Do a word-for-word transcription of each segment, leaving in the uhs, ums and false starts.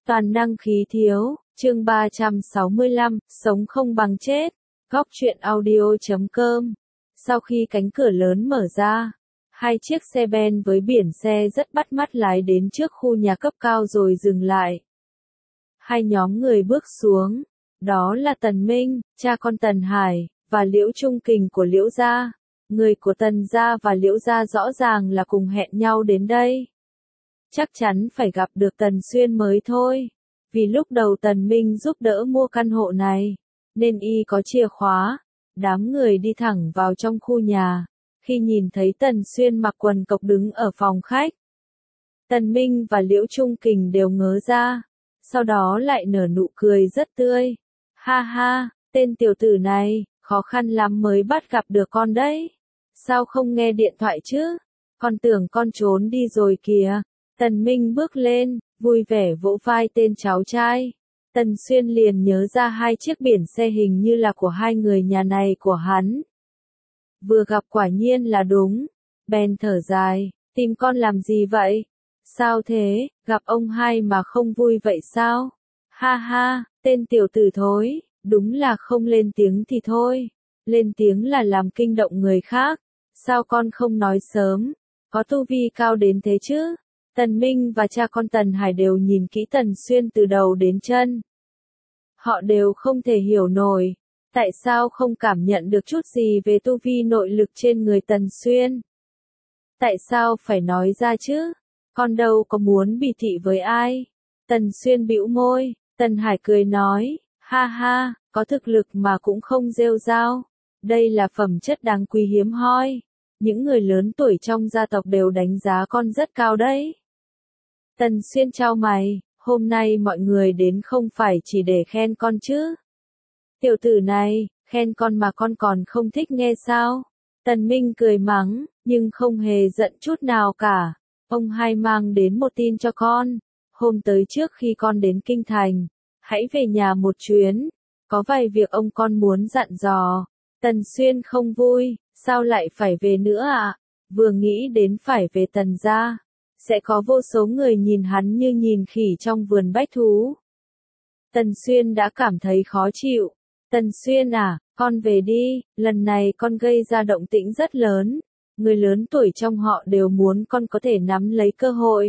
Toàn năng khí thiếu, chương ba trăm sáu mươi lăm, sống không bằng chết. Góc truyện audio chấm com. Sau khi cánh cửa lớn mở ra, hai chiếc xe ben với biển xe rất bắt mắt lái đến trước khu nhà cấp cao rồi dừng lại. Hai nhóm người bước xuống, đó là Tần Minh, cha con Tần Hải, và Liễu Trung Kình của Liễu gia. Người của Tần gia và Liễu gia rõ ràng là cùng hẹn nhau đến đây. Chắc chắn phải gặp được Tần Xuyên mới thôi. Vì lúc đầu Tần Minh giúp đỡ mua căn hộ này, nên y có chìa khóa. Đám người đi thẳng vào trong khu nhà, khi nhìn thấy Tần Xuyên mặc quần cộc đứng ở phòng khách. Tần Minh và Liễu Trung Kình đều ngớ ra, sau đó lại nở nụ cười rất tươi. Ha ha, tên tiểu tử này, khó khăn lắm mới bắt gặp được con đấy. Sao không nghe điện thoại chứ? Con tưởng con trốn đi rồi kìa. Tần Minh bước lên, vui vẻ vỗ vai tên cháu trai. Tần Xuyên liền nhớ ra hai chiếc biển xe hình như là của hai người nhà này của hắn. Vừa gặp quả nhiên là đúng. Bèn thở dài, tìm con làm gì vậy? Sao thế, gặp ông hai mà không vui vậy sao? Ha ha, tên tiểu tử thối, đúng là không lên tiếng thì thôi. Lên tiếng là làm kinh động người khác. Sao con không nói sớm? Có tu vi cao đến thế chứ? Tần Minh và cha con Tần Hải đều nhìn kỹ Tần Xuyên từ đầu đến chân. Họ đều không thể hiểu nổi, tại sao không cảm nhận được chút gì về tu vi nội lực trên người Tần Xuyên. Tại sao phải nói ra chứ? Con đâu có muốn bị thị với ai. Tần Xuyên bĩu môi, Tần Hải cười nói, ha ha, có thực lực mà cũng không rêu rao. Đây là phẩm chất đáng quý hiếm hoi. Những người lớn tuổi trong gia tộc đều đánh giá con rất cao đấy. Tần Xuyên chau mày, hôm nay mọi người đến không phải chỉ để khen con chứ. Tiểu tử này, khen con mà con còn không thích nghe sao? Tần Minh cười mắng, nhưng không hề giận chút nào cả. Ông hai mang đến một tin cho con. Hôm tới trước khi con đến Kinh Thành, hãy về nhà một chuyến. Có vài việc ông con muốn dặn dò. Tần Xuyên không vui, sao lại phải về nữa ạ? À? Vừa nghĩ đến phải về Tần gia, sẽ có vô số người nhìn hắn như nhìn khỉ trong vườn bách thú. Tần Xuyên đã cảm thấy khó chịu. Tần Xuyên à, con về đi, lần này con gây ra động tĩnh rất lớn. Người lớn tuổi trong họ đều muốn con có thể nắm lấy cơ hội.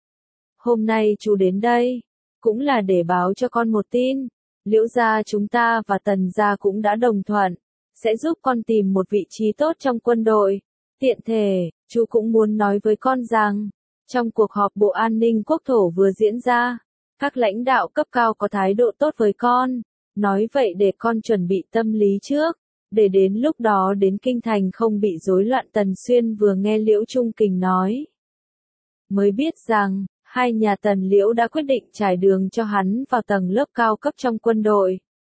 Hôm nay chú đến đây, cũng là để báo cho con một tin. Liễu gia chúng ta và Tần gia cũng đã đồng thuận, sẽ giúp con tìm một vị trí tốt trong quân đội. Tiện thể, chú cũng muốn nói với con rằng, trong cuộc họp Bộ An ninh Quốc thổ vừa diễn ra, các lãnh đạo cấp cao có thái độ tốt với con. Nói vậy để con chuẩn bị tâm lý trước, để đến lúc đó đến Kinh Thành không bị rối loạn. Tần Xuyên vừa nghe Liễu Trung Kình nói, mới biết rằng, hai nhà Tần Liễu đã quyết định trải đường cho hắn vào tầng lớp cao cấp trong quân đội.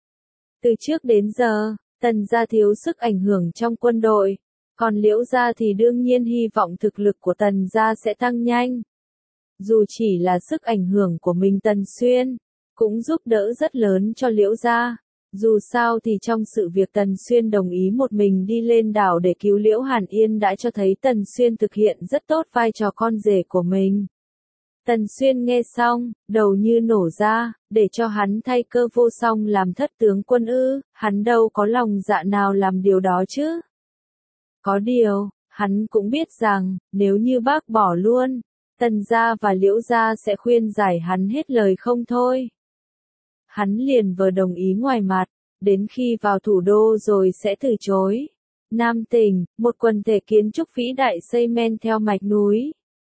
Từ trước đến giờ, Tần gia thiếu sức ảnh hưởng trong quân đội, còn Liễu gia thì đương nhiên hy vọng thực lực của Tần gia sẽ tăng nhanh. Dù chỉ là sức ảnh hưởng của mình Tần Xuyên, cũng giúp đỡ rất lớn cho Liễu gia. Dù sao thì trong sự việc Tần Xuyên đồng ý một mình đi lên đảo để cứu Liễu Hàn Yên đã cho thấy Tần Xuyên thực hiện rất tốt vai trò con rể của mình. Tần Xuyên nghe xong, đầu như nổ ra, để cho hắn thay Cơ Vô Song làm thất tướng quân ư, hắn đâu có lòng dạ nào làm điều đó chứ. Có điều, hắn cũng biết rằng, nếu như bác bỏ luôn, Tần gia và Liễu gia sẽ khuyên giải hắn hết lời không thôi. Hắn liền vừa đồng ý ngoài mặt, đến khi vào thủ đô rồi sẽ từ chối. Nam Tỉnh, một quần thể kiến trúc vĩ đại xây men theo mạch núi.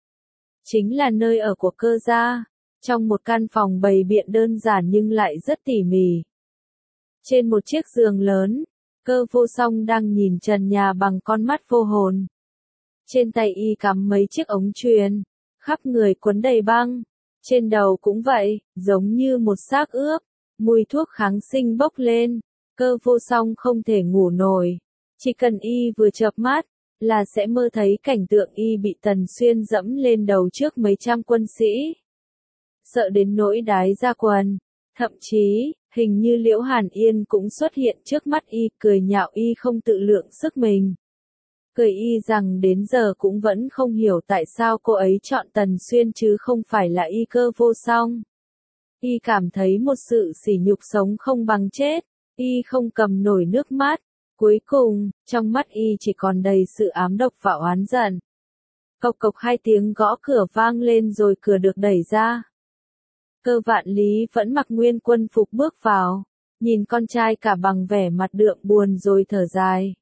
Chính là nơi ở của Cơ gia, trong một căn phòng bày biện đơn giản nhưng lại rất tỉ mỉ. Trên một chiếc giường lớn, Cơ Vô Song đang nhìn trần nhà bằng con mắt vô hồn. Trên tay y cắm mấy chiếc ống truyền, khắp người quấn đầy băng. Trên đầu cũng vậy, giống như một xác ướp, mùi thuốc kháng sinh bốc lên. Cơ Vô Song không thể ngủ nổi. Chỉ cần y vừa chợp mắt, là sẽ mơ thấy cảnh tượng y bị Tần Xuyên dẫm lên đầu trước mấy trăm quân sĩ. Sợ đến nỗi đái ra quần. Thậm chí, hình như Liễu Hàn Yên cũng xuất hiện trước mắt y, cười nhạo y không tự lượng sức mình. Cười y rằng đến giờ cũng vẫn không hiểu tại sao cô ấy chọn Tần Xuyên chứ không phải là y Cơ Vô Song. Y cảm thấy một sự sỉ nhục sống không bằng chết, Y không cầm nổi nước mắt, cuối cùng, trong mắt Y chỉ còn đầy sự ám độc và oán giận. Cộc cộc hai tiếng gõ cửa vang lên rồi cửa được đẩy ra. Cơ Vạn Lý vẫn mặc nguyên quân phục bước vào, nhìn con trai cả bằng vẻ mặt đượm buồn rồi thở dài.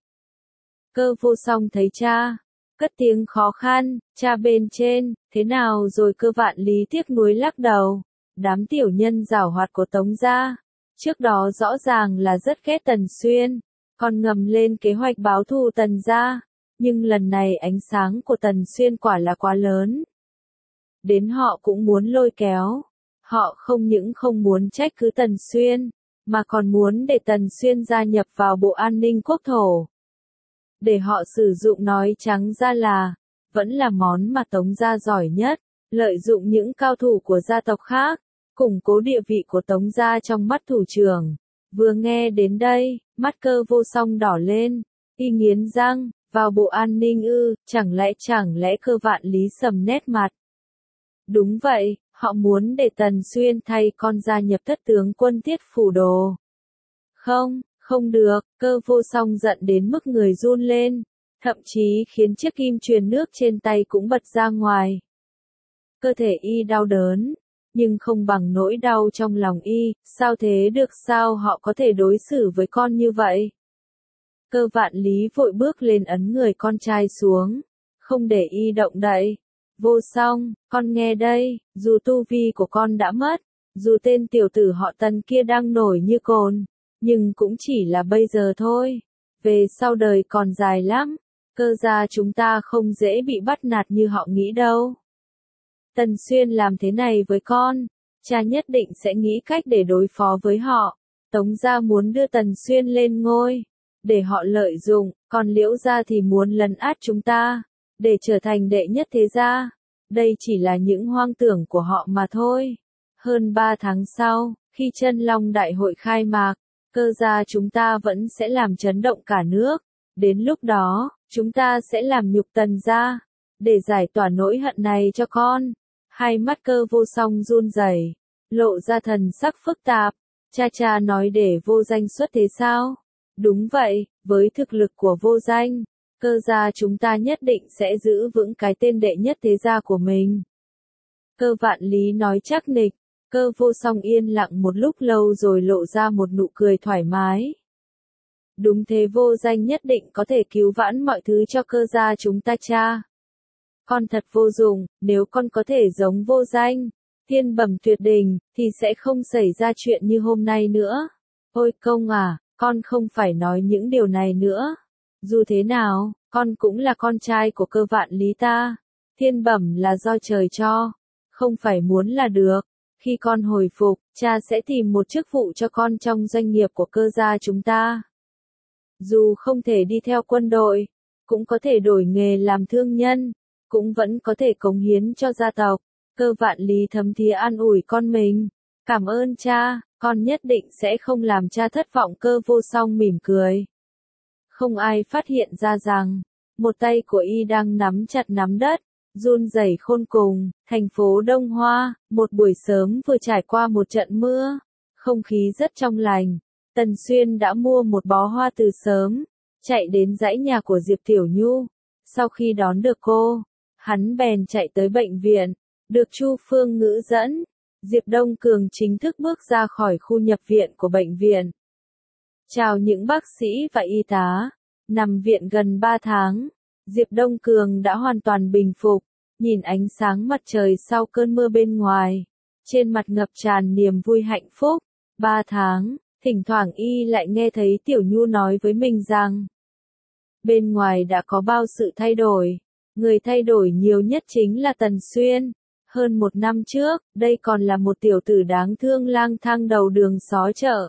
Cơ Vô Song thấy cha, cất tiếng khó khăn, cha bên trên, thế nào rồi? Cơ Vạn Lý tiếc nuối lắc đầu, đám tiểu nhân giảo hoạt của Tống gia, trước đó rõ ràng là rất ghét Tần Xuyên, còn ngầm lên kế hoạch báo thù Tần gia, nhưng lần này ánh sáng của Tần Xuyên quả là quá lớn. Đến họ cũng muốn lôi kéo, họ không những không muốn trách cứ Tần Xuyên, mà còn muốn để Tần Xuyên gia nhập vào Bộ An ninh Quốc thổ. Để họ sử dụng nói trắng ra là, vẫn là món mà Tống gia giỏi nhất, lợi dụng những cao thủ của gia tộc khác, củng cố địa vị của Tống gia trong mắt thủ trưởng. Vừa nghe đến đây, mắt Cơ Vô Song đỏ lên, y nghiến răng, vào Bộ An ninh ư, chẳng lẽ chẳng lẽ Cơ Vạn Lý sầm nét mặt. Đúng vậy, họ muốn để Tần Xuyên thay con gia nhập Thất tướng quân Tiết Phủ Đồ. Không, không được, Cơ Vô Song giận đến mức người run lên, thậm chí khiến chiếc kim truyền nước trên tay cũng bật ra ngoài. Cơ thể y đau đớn, nhưng không bằng nỗi đau trong lòng y, sao thế được, sao họ có thể đối xử với con như vậy? Cơ Vạn Lý vội bước lên ấn người con trai xuống, không để y động đậy. Vô Song, con nghe đây, dù tu vi của con đã mất, dù tên tiểu tử họ Tần kia đang nổi như cồn, nhưng cũng chỉ là bây giờ thôi. Về sau đời còn dài lắm, Cơ gia chúng ta không dễ bị bắt nạt như họ nghĩ đâu. Tần Xuyên làm thế này với con, cha nhất định sẽ nghĩ cách để đối phó với họ. Tống gia muốn đưa Tần Xuyên lên ngôi, để họ lợi dụng, còn Liễu gia thì muốn lấn át chúng ta, để trở thành đệ nhất thế gia. Đây chỉ là những hoang tưởng của họ mà thôi. Hơn ba tháng sau, khi Chân Long Đại hội khai mạc, Cơ gia chúng ta vẫn sẽ làm chấn động cả nước. Đến lúc đó, chúng ta sẽ làm nhục Tần gia, để giải tỏa nỗi hận này cho con. Hai mắt Cơ Vô Song run rẩy, lộ ra thần sắc phức tạp. Cha cha nói để Vô Danh xuất thế sao? Đúng vậy, với thực lực của Vô Danh, Cơ gia chúng ta nhất định sẽ giữ vững cái tên đệ nhất thế gia của mình. Cơ Vạn Lý nói chắc nịch. Cơ Vô Song yên lặng một lúc lâu rồi lộ ra một nụ cười thoải mái. Đúng thế, Vô Danh nhất định có thể cứu vãn mọi thứ cho Cơ gia chúng ta cha. Con thật vô dụng, nếu con có thể giống Vô Danh, thiên bẩm tuyệt đỉnh, thì sẽ không xảy ra chuyện như hôm nay nữa. Ôi công à, con không phải nói những điều này nữa. Dù thế nào, con cũng là con trai của Cơ Vạn Lý ta. Thiên bẩm là do trời cho, không phải muốn là được. Khi con hồi phục, cha sẽ tìm một chức vụ cho con trong doanh nghiệp của Cơ gia chúng ta. Dù không thể đi theo quân đội, cũng có thể đổi nghề làm thương nhân, cũng vẫn có thể cống hiến cho gia tộc. Cơ Vạn Lý thấm thía an ủi con mình. Cảm ơn cha, con nhất định sẽ không làm cha thất vọng. Cơ Vô Song mỉm cười. Không ai phát hiện ra rằng, một tay của y đang nắm chặt nắm đất, run rẩy khôn cùng. Thành phố Đông Hoa, một buổi sớm vừa trải qua một trận mưa, không khí rất trong lành. Tần Xuyên đã mua một bó hoa từ sớm, chạy đến dãy nhà của Diệp Tiểu Nhu. Sau khi đón được cô, hắn bèn chạy tới bệnh viện, được Chu Phương Ngữ dẫn. Diệp Đông Cường chính thức bước ra khỏi khu nhập viện của bệnh viện. Chào những bác sĩ và y tá. Nằm viện gần ba tháng, Diệp Đông Cường đã hoàn toàn bình phục, nhìn ánh sáng mặt trời sau cơn mưa bên ngoài, trên mặt ngập tràn niềm vui hạnh phúc. Ba tháng, thỉnh thoảng y lại nghe thấy Tiểu Nhu nói với mình rằng, bên ngoài đã có bao sự thay đổi, người thay đổi nhiều nhất chính là Tần Xuyên. Hơn một năm trước, đây còn là một tiểu tử đáng thương lang thang đầu đường xó chợ.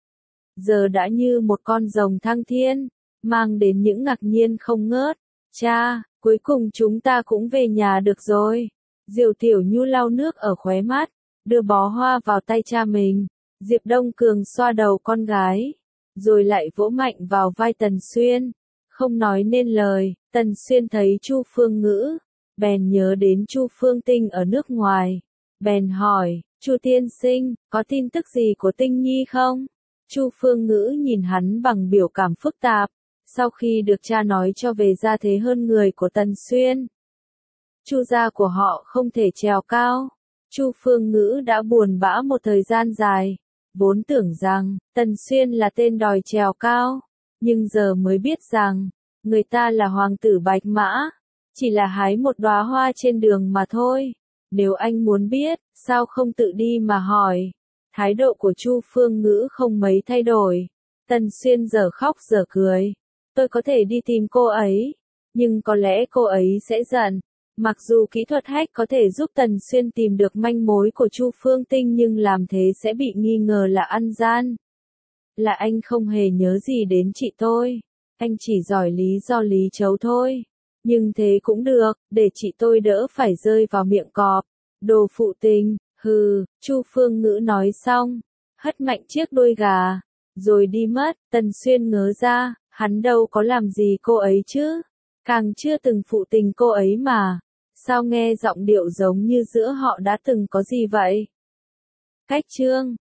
Giờ đã như một con rồng thăng thiên, mang đến những ngạc nhiên không ngớt. Cha, cuối cùng chúng ta cũng về nhà được rồi. Diệu Tiểu Nhu lau nước ở khóe mắt, đưa bó hoa vào tay cha mình. Diệp Đông Cường xoa đầu con gái, rồi lại vỗ mạnh vào vai Tần Xuyên. Không nói nên lời, Tần Xuyên thấy Chu Phương Ngữ, bèn nhớ đến Chu Phương Tinh ở nước ngoài. Bèn hỏi, Chu tiên sinh, có tin tức gì của Tinh Nhi không? Chu Phương Ngữ nhìn hắn bằng biểu cảm phức tạp, sau khi được cha nói cho về gia thế hơn người của Tần Xuyên. Chu gia của họ không thể trèo cao. Chu Phương Ngữ đã buồn bã một thời gian dài, vốn tưởng rằng Tần Xuyên là tên đòi trèo cao, nhưng giờ mới biết rằng người ta là hoàng tử Bạch Mã, chỉ là hái một đóa hoa trên đường mà thôi. Nếu anh muốn biết, sao không tự đi mà hỏi? Thái độ của Chu Phương Ngữ không mấy thay đổi. Tần Xuyên giờ khóc giờ cười. Tôi có thể đi tìm cô ấy, nhưng có lẽ cô ấy sẽ giận. Mặc dù kỹ thuật hack có thể giúp Tần Xuyên tìm được manh mối của Chu Phương Tinh nhưng làm thế sẽ bị nghi ngờ là ăn gian. Là anh không hề nhớ gì đến chị tôi. Anh chỉ giỏi lý do lý chấu thôi. Nhưng thế cũng được, để chị tôi đỡ phải rơi vào miệng cọp. Đồ phụ tình, hừ, Chu Phương Ngữ nói xong, hất mạnh chiếc đuôi gà, rồi đi mất. Tần Xuyên ngớ ra, hắn đâu có làm gì cô ấy chứ, càng chưa từng phụ tình cô ấy mà, sao nghe giọng điệu giống như giữa họ đã từng có gì vậy? Cách chương